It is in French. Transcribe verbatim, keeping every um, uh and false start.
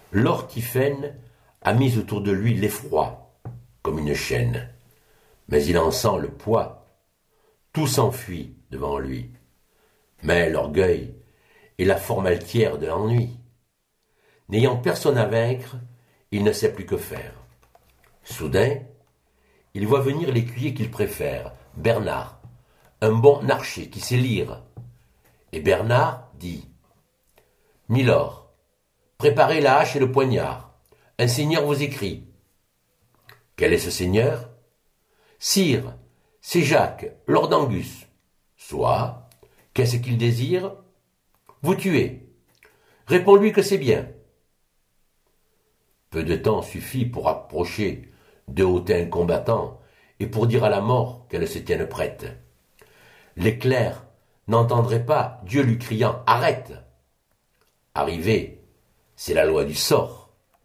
L'ortifène a mis autour de lui l'effroi, comme une chaîne. Mais il en sent le poids. Tout s'enfuit devant lui. Mais l'orgueil est la forme altière de l'ennui. N'ayant personne à vaincre, il ne sait plus que faire. Soudain, il voit venir l'écuyer qu'il préfère, Bernard, un bon archer qui sait lire. Et Bernard dit « Milord, préparez la hache et le poignard. Un seigneur vous écrit. » « Quel est ce seigneur ? » ?»« Sire, c'est Jacques, lord d'Angus. »« Soit. Qu'est-ce qu'il désire ? » ?»« Vous tuer. Réponds-lui que c'est bien. » Peu de temps suffit pour approcher deux hautains combattants et pour dire à la mort qu'elle se tienne prête. L'éclair n'entendrait pas Dieu lui criant « Arrête !» Arrivé, c'est la loi du sort.